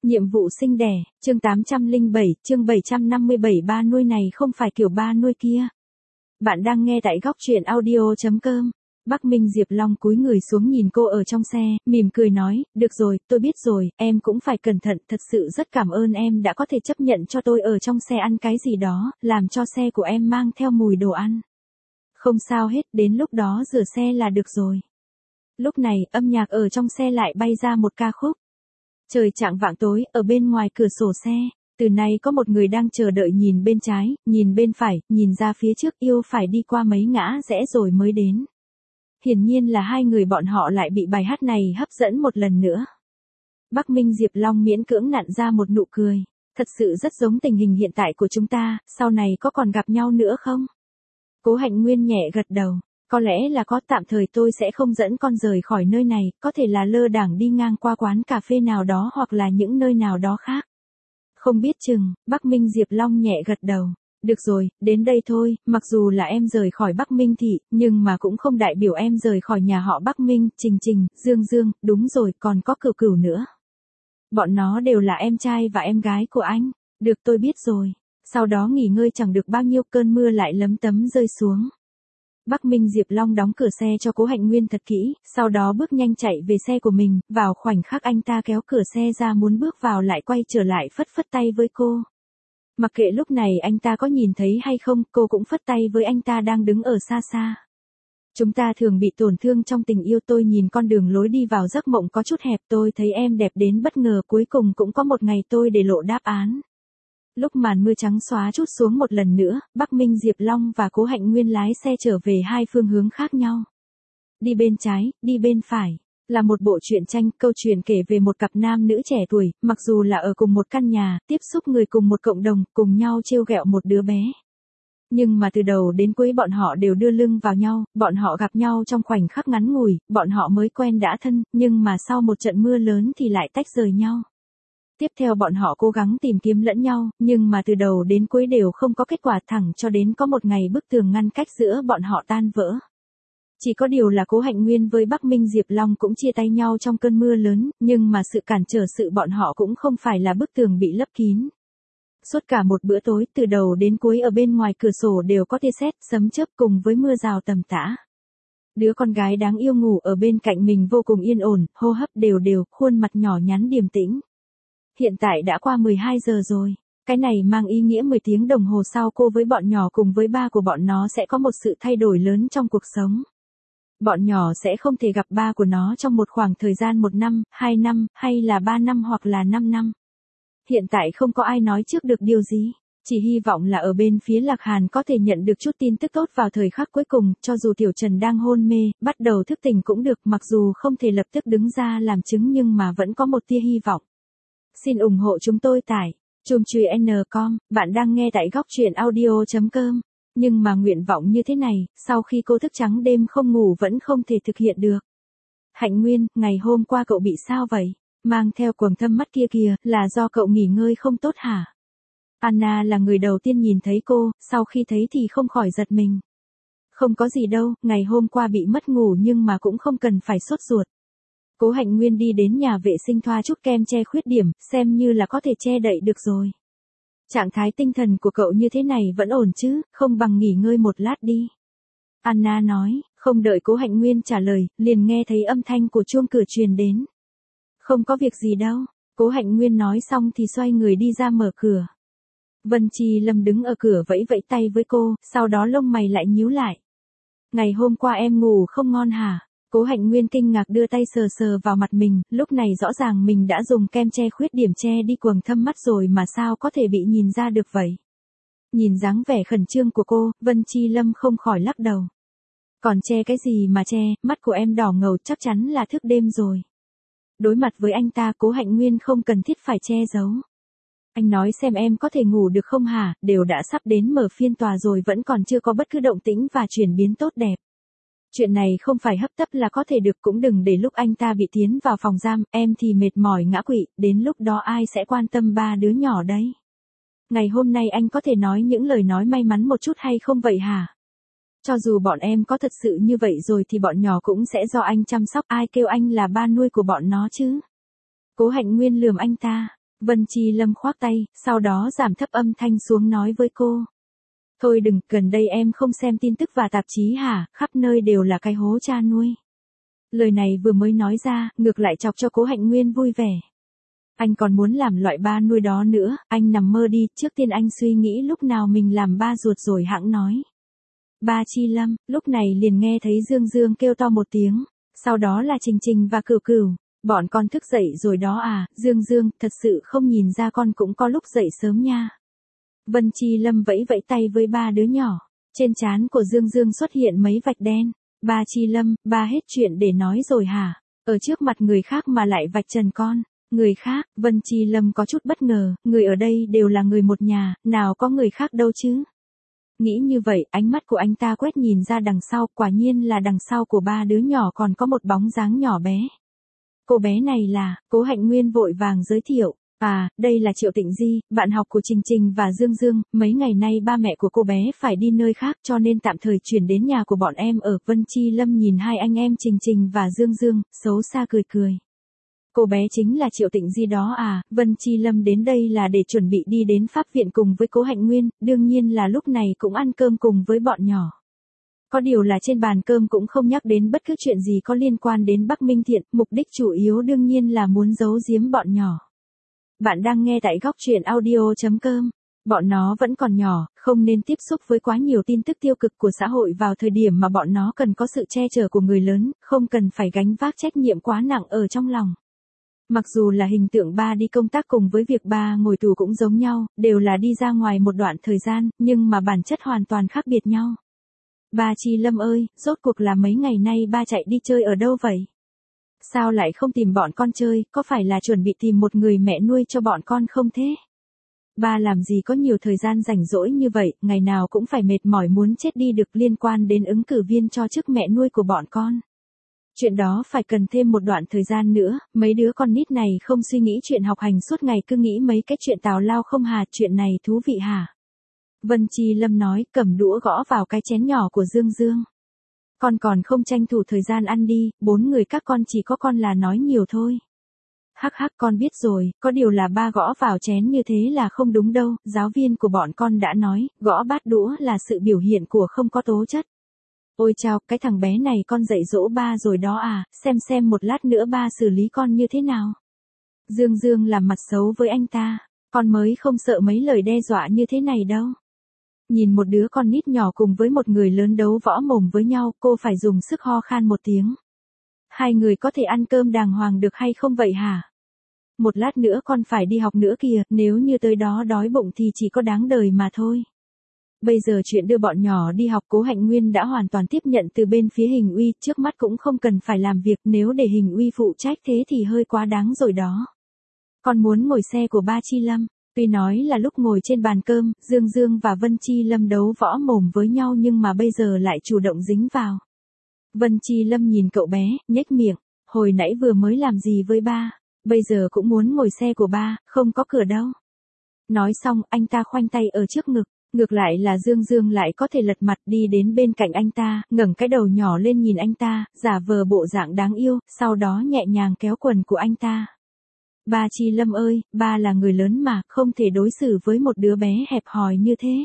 Nhiệm vụ sinh đẻ, chương 807, chương 757 ba nuôi này không phải kiểu ba nuôi kia. Bạn đang nghe tại góc truyện audio.com. Bắc Minh Diệp Long cúi người xuống nhìn cô ở trong xe, mỉm cười nói, được rồi, tôi biết rồi, em cũng phải cẩn thận, thật sự rất cảm ơn em đã có thể chấp nhận cho tôi ở trong xe ăn cái gì đó, làm cho xe của em mang theo mùi đồ ăn. Không sao hết, đến lúc đó rửa xe là được rồi. Lúc này, âm nhạc ở trong xe lại bay ra một ca khúc. Trời chạng vạng tối, ở bên ngoài cửa sổ xe, từ nay có một người đang chờ đợi nhìn bên trái, nhìn bên phải, nhìn ra phía trước yêu phải đi qua mấy ngã rẽ rồi mới đến. Hiển nhiên là hai người bọn họ lại bị bài hát này hấp dẫn một lần nữa. Bắc Minh Diệp Long miễn cưỡng nặn ra một nụ cười, thật sự rất giống tình hình hiện tại của chúng ta, sau này có còn gặp nhau nữa không? Cố Hạnh Nguyên nhẹ gật đầu. Có lẽ là có, tạm thời tôi sẽ không dẫn con rời khỏi nơi này, có thể là lơ đãng đi ngang qua quán cà phê nào đó hoặc là những nơi nào đó khác. Không biết chừng, Bắc Minh Diệp Long nhẹ gật đầu. Được rồi, đến đây thôi, mặc dù là em rời khỏi Bắc Minh thị, nhưng mà cũng không đại biểu em rời khỏi nhà họ Bắc Minh, Trình Trình, Dương Dương, đúng rồi, còn có Cửu Cửu nữa. Bọn nó đều là em trai và em gái của anh. Được, tôi biết rồi. Sau đó nghỉ ngơi chẳng được bao nhiêu, cơn mưa lại lấm tấm rơi xuống. Bắc Minh Diệp Long đóng cửa xe cho Cố Hạnh Nguyên thật kỹ, sau đó bước nhanh chạy về xe của mình, vào khoảnh khắc anh ta kéo cửa xe ra muốn bước vào lại quay trở lại phất phất tay với cô. Mặc kệ lúc này anh ta có nhìn thấy hay không, cô cũng phất tay với anh ta đang đứng ở xa xa. Chúng ta thường bị tổn thương trong tình yêu, tôi nhìn con đường lối đi vào giấc mộng có chút hẹp, tôi thấy em đẹp đến bất ngờ, cuối cùng cũng có một ngày tôi để lộ đáp án. Lúc màn mưa trắng xóa trút xuống một lần nữa, Bắc Minh Diệp Long và Cố Hạnh Nguyên lái xe trở về hai phương hướng khác nhau. Đi bên trái, đi bên phải. Là một bộ truyện tranh, câu chuyện kể về một cặp nam nữ trẻ tuổi, mặc dù là ở cùng một căn nhà, tiếp xúc người cùng một cộng đồng, cùng nhau trêu ghẹo một đứa bé. Nhưng mà từ đầu đến cuối bọn họ đều đưa lưng vào nhau, bọn họ gặp nhau trong khoảnh khắc ngắn ngủi, bọn họ mới quen đã thân, nhưng mà sau một trận mưa lớn thì lại tách rời nhau. Tiếp theo bọn họ cố gắng tìm kiếm lẫn nhau, nhưng mà từ đầu đến cuối đều không có kết quả, thẳng cho đến có một ngày bức tường ngăn cách giữa bọn họ tan vỡ. Chỉ có điều là Cố Hạnh Nguyên với Bắc Minh Diệp Long cũng chia tay nhau trong cơn mưa lớn, nhưng mà sự cản trở sự bọn họ cũng không phải là bức tường bị lấp kín. Suốt cả một bữa tối, từ đầu đến cuối ở bên ngoài cửa sổ đều có tia sét, sấm chớp cùng với mưa rào tầm tã. Đứa con gái đáng yêu ngủ ở bên cạnh mình vô cùng yên ổn, hô hấp đều đều, khuôn mặt nhỏ nhắn điềm tĩnh. Hiện tại đã qua 12 giờ rồi. Cái này mang ý nghĩa 10 tiếng đồng hồ sau cô với bọn nhỏ cùng với ba của bọn nó sẽ có một sự thay đổi lớn trong cuộc sống. Bọn nhỏ sẽ không thể gặp ba của nó trong một khoảng thời gian 1 năm, 2 năm, hay là 3 năm hoặc là 5 năm. Hiện tại không có ai nói trước được điều gì. Chỉ hy vọng là ở bên phía Lạc Hàn có thể nhận được chút tin tức tốt vào thời khắc cuối cùng, cho dù Tiểu Trần đang hôn mê, bắt đầu thức tỉnh cũng được, mặc dù không thể lập tức đứng ra làm chứng nhưng mà vẫn có một tia hy vọng. Xin ủng hộ chúng tôi tại chùm.com, bạn đang nghe tại góc truyện audio.com. Nhưng mà nguyện vọng như thế này, sau khi cô thức trắng đêm không ngủ vẫn không thể thực hiện được. Hạnh Nguyên, ngày hôm qua cậu bị sao vậy? Mang theo quầng thâm mắt kia kìa, là do cậu nghỉ ngơi không tốt hả? Anna là người đầu tiên nhìn thấy cô, sau khi thấy thì không khỏi giật mình. Không có gì đâu, ngày hôm qua bị mất ngủ nhưng mà cũng không cần phải sốt ruột. Cố Hạnh Nguyên đi đến nhà vệ sinh thoa chút kem che khuyết điểm, xem như là có thể che đậy được rồi. Trạng thái tinh thần của cậu như thế này vẫn ổn chứ, không bằng nghỉ ngơi một lát đi. Anna nói, không đợi Cố Hạnh Nguyên trả lời, liền nghe thấy âm thanh của chuông cửa truyền đến. Không có việc gì đâu, Cố Hạnh Nguyên nói xong thì xoay người đi ra mở cửa. Vân Chi Lâm đứng ở cửa vẫy vẫy tay với cô, sau đó lông mày lại nhíu lại. Ngày hôm qua em ngủ không ngon hả? Cố Hạnh Nguyên kinh ngạc đưa tay sờ sờ vào mặt mình, lúc này rõ ràng mình đã dùng kem che khuyết điểm che đi quầng thâm mắt rồi mà sao có thể bị nhìn ra được vậy. Nhìn dáng vẻ khẩn trương của cô, Vân Chi Lâm không khỏi lắc đầu. Còn che cái gì mà che, mắt của em đỏ ngầu, chắc chắn là thức đêm rồi. Đối mặt với anh ta, Cố Hạnh Nguyên không cần thiết phải che giấu. Anh nói xem em có thể ngủ được không hả, đều đã sắp đến mở phiên tòa rồi vẫn còn chưa có bất cứ động tĩnh và chuyển biến tốt đẹp. Chuyện này không phải hấp tấp là có thể được, cũng đừng để lúc anh ta bị tiến vào phòng giam, em thì mệt mỏi ngã quỵ, đến lúc đó ai sẽ quan tâm ba đứa nhỏ đấy. Ngày hôm nay anh có thể nói những lời nói may mắn một chút hay không vậy hả? Cho dù bọn em có thật sự như vậy rồi thì bọn nhỏ cũng sẽ do anh chăm sóc, ai kêu anh là ba nuôi của bọn nó chứ? Cố Hạnh Nguyên lườm anh ta. Vân Chi Lâm khoác tay, sau đó giảm thấp âm thanh xuống nói với cô. Thôi đừng, gần đây em không xem tin tức và tạp chí hả, khắp nơi đều là cái hố cha nuôi. Lời này vừa mới nói ra, ngược lại chọc cho Cố Hạnh Nguyên vui vẻ. Anh còn muốn làm loại ba nuôi đó nữa, anh nằm mơ đi, trước tiên anh suy nghĩ lúc nào mình làm ba ruột rồi hẵng nói. Ba Chi Lâm, lúc này liền nghe thấy Dương Dương kêu to một tiếng, sau đó là Trình Trình và Cửu Cửu. Bọn con thức dậy rồi đó à, Dương Dương, thật sự không nhìn ra con cũng có lúc dậy sớm nha. Vân Chi Lâm vẫy vẫy tay với ba đứa nhỏ, trên trán của Dương Dương xuất hiện mấy vạch đen. Ba Chi Lâm, ba hết chuyện để nói rồi hả? Ở trước mặt người khác mà lại vạch trần con. Người khác, Vân Chi Lâm có chút bất ngờ, người ở đây đều là người một nhà, nào có người khác đâu chứ. Nghĩ như vậy, ánh mắt của anh ta quét nhìn ra đằng sau, quả nhiên là đằng sau của ba đứa nhỏ còn có một bóng dáng nhỏ bé. Cô bé này là, Cố Hạnh Nguyên vội vàng giới thiệu. À, đây là Triệu Tịnh Di, bạn học của Trình Trình và Dương Dương, mấy ngày nay ba mẹ của cô bé phải đi nơi khác cho nên tạm thời chuyển đến nhà của bọn em ở. Vân Chi Lâm nhìn hai anh em Trình Trình và Dương Dương, xấu xa cười cười. Cô bé chính là Triệu Tịnh Di đó à, Vân Chi Lâm đến đây là để chuẩn bị đi đến pháp viện cùng với Cố Hạnh Nguyên, đương nhiên là lúc này cũng ăn cơm cùng với bọn nhỏ. Có điều là trên bàn cơm cũng không nhắc đến bất cứ chuyện gì có liên quan đến Bắc Minh Thiện, mục đích chủ yếu đương nhiên là muốn giấu giếm bọn nhỏ. Bạn đang nghe tại góc truyện audio.com. Bọn nó vẫn còn nhỏ, không nên tiếp xúc với quá nhiều tin tức tiêu cực của xã hội vào thời điểm mà bọn nó cần có sự che chở của người lớn, không cần phải gánh vác trách nhiệm quá nặng ở trong lòng. Mặc dù là hình tượng ba đi công tác cùng với việc ba ngồi tù cũng giống nhau, đều là đi ra ngoài một đoạn thời gian, nhưng mà bản chất hoàn toàn khác biệt nhau. Ba Chi Lâm ơi, rốt cuộc là mấy ngày nay ba chạy đi chơi ở đâu vậy? Sao lại không tìm bọn con chơi, có phải là chuẩn bị tìm một người mẹ nuôi cho bọn con không thế? Ba làm gì có nhiều thời gian rảnh rỗi như vậy, ngày nào cũng phải mệt mỏi muốn chết đi được liên quan đến ứng cử viên cho chức mẹ nuôi của bọn con. Chuyện đó phải cần thêm một đoạn thời gian nữa, mấy đứa con nít này không suy nghĩ chuyện học hành suốt ngày cứ nghĩ mấy cái chuyện tào lao không hà, chuyện này thú vị hả? Vân Chi Lâm nói, cầm đũa gõ vào cái chén nhỏ của Dương Dương. Con còn không tranh thủ thời gian ăn đi, 4 người các con chỉ có con là nói nhiều thôi. Hắc hắc con biết rồi, có điều là ba gõ vào chén như thế là không đúng đâu, giáo viên của bọn con đã nói, gõ bát đũa là sự biểu hiện của không có tố chất. Ôi chao, cái thằng bé này con dạy dỗ ba rồi đó à, xem một lát nữa ba xử lý con như thế nào. Dương Dương làm mặt xấu với anh ta, con mới không sợ mấy lời đe dọa như thế này đâu. Nhìn một đứa con nít nhỏ cùng với một người lớn đấu võ mồm với nhau, cô phải dùng sức ho khan một tiếng. Hai người có thể ăn cơm đàng hoàng được hay không vậy hả? Một lát nữa con phải đi học nữa kìa, nếu như tới đó đói bụng thì chỉ có đáng đời mà thôi. Bây giờ chuyện đưa bọn nhỏ đi học Cố Hạnh Nguyên đã hoàn toàn tiếp nhận từ bên phía Hình Uy, trước mắt cũng không cần phải làm việc, nếu để Hình Uy phụ trách thế thì hơi quá đáng rồi đó. Con muốn ngồi xe của ba Chi Lâm. Tuy nói là lúc ngồi trên bàn cơm, Dương Dương và Vân Chi Lâm đấu võ mồm với nhau nhưng mà bây giờ lại chủ động dính vào. Vân Chi Lâm nhìn cậu bé, nhếch miệng, hồi nãy vừa mới làm gì với ba, bây giờ cũng muốn ngồi xe của ba, không có cửa đâu. Nói xong, anh ta khoanh tay ở trước ngực, ngược lại là Dương Dương lại có thể lật mặt đi đến bên cạnh anh ta, ngẩng cái đầu nhỏ lên nhìn anh ta, giả vờ bộ dạng đáng yêu, sau đó nhẹ nhàng kéo quần của anh ta. Ba Chi Lâm ơi, ba là người lớn mà, không thể đối xử với một đứa bé hẹp hòi như thế.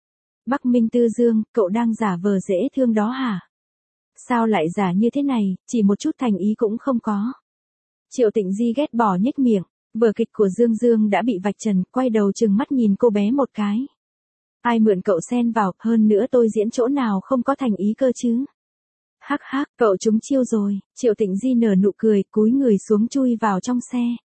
Bắc Minh Tư Dương, cậu đang giả vờ dễ thương đó hả? Sao lại giả như thế này, chỉ một chút thành ý cũng không có. Triệu Tịnh Di ghét bỏ nhếch miệng, vở kịch của Dương Dương đã bị vạch trần, quay đầu trừng mắt nhìn cô bé một cái. Ai mượn cậu xen vào, hơn nữa tôi diễn chỗ nào không có thành ý cơ chứ? Hắc hắc, cậu trúng chiêu rồi, Triệu Tịnh Di nở nụ cười, cúi người xuống chui vào trong xe.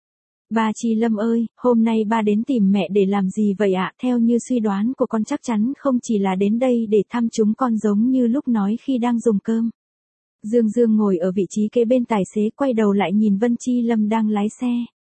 Ba Chi Lâm ơi, hôm nay ba đến tìm mẹ để làm gì vậy ạ? Theo như suy đoán của con chắc chắn không chỉ là đến đây để thăm chúng con giống như lúc nói khi đang dùng cơm. Dương Dương ngồi ở vị trí kế bên tài xế quay đầu lại nhìn Vân Chi Lâm đang lái xe.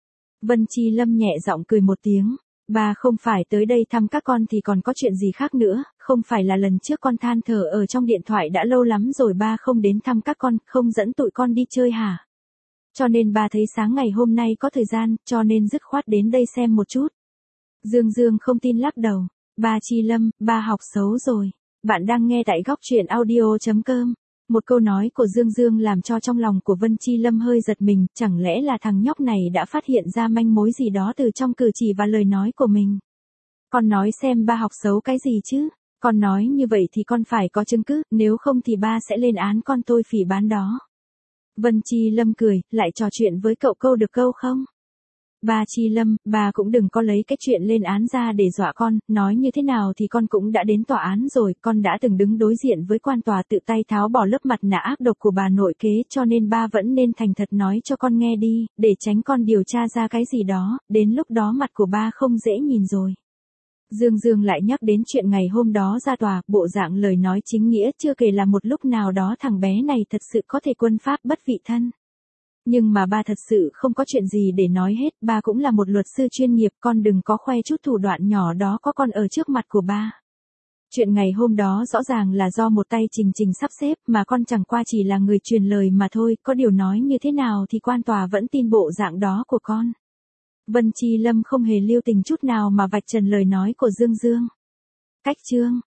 Vân Chi Lâm nhẹ giọng cười một tiếng. Ba không phải tới đây thăm các con thì còn có chuyện gì khác nữa, không phải là lần trước con than thở ở trong điện thoại đã lâu lắm rồi ba không đến thăm các con, không dẫn tụi con đi chơi hả? Cho nên ba thấy sáng ngày hôm nay có thời gian, cho nên dứt khoát đến đây xem một chút. Dương Dương không tin lắc đầu. Ba Chi Lâm, ba học xấu rồi. Bạn đang nghe tại góc truyện audio.com. Một câu nói của Dương Dương làm cho trong lòng của Vân Chi Lâm hơi giật mình, chẳng lẽ là thằng nhóc này đã phát hiện ra manh mối gì đó từ trong cử chỉ và lời nói của mình. Con nói xem ba học xấu cái gì chứ? Con nói như vậy thì con phải có chứng cứ, nếu không thì ba sẽ lên án con tôi phỉ báng đó. Vân Chi Lâm cười, lại trò chuyện với cậu câu được câu không? Ba Chi Lâm, ba cũng đừng có lấy cái chuyện lên án ra để dọa con, nói như thế nào thì con cũng đã đến tòa án rồi, con đã từng đứng đối diện với quan tòa tự tay tháo bỏ lớp mặt nạ ác độc của bà nội kế, cho nên ba vẫn nên thành thật nói cho con nghe đi, để tránh con điều tra ra cái gì đó, đến lúc đó mặt của ba không dễ nhìn rồi. Dương Dương lại nhắc đến chuyện ngày hôm đó ra tòa, bộ dạng lời nói chính nghĩa, chưa kể là một lúc nào đó thằng bé này thật sự có thể quân pháp bất vị thân. Nhưng mà ba thật sự không có chuyện gì để nói hết, ba cũng là một luật sư chuyên nghiệp, con đừng có khoe chút thủ đoạn nhỏ đó có con ở trước mặt của ba. Chuyện ngày hôm đó rõ ràng là do một tay Trình Trình sắp xếp, mà con chẳng qua chỉ là người truyền lời mà thôi, có điều nói như thế nào thì quan tòa vẫn tin bộ dạng đó của con. Vân Chi Lâm không hề lưu tình chút nào mà vạch trần lời nói của Dương Dương. Cách chương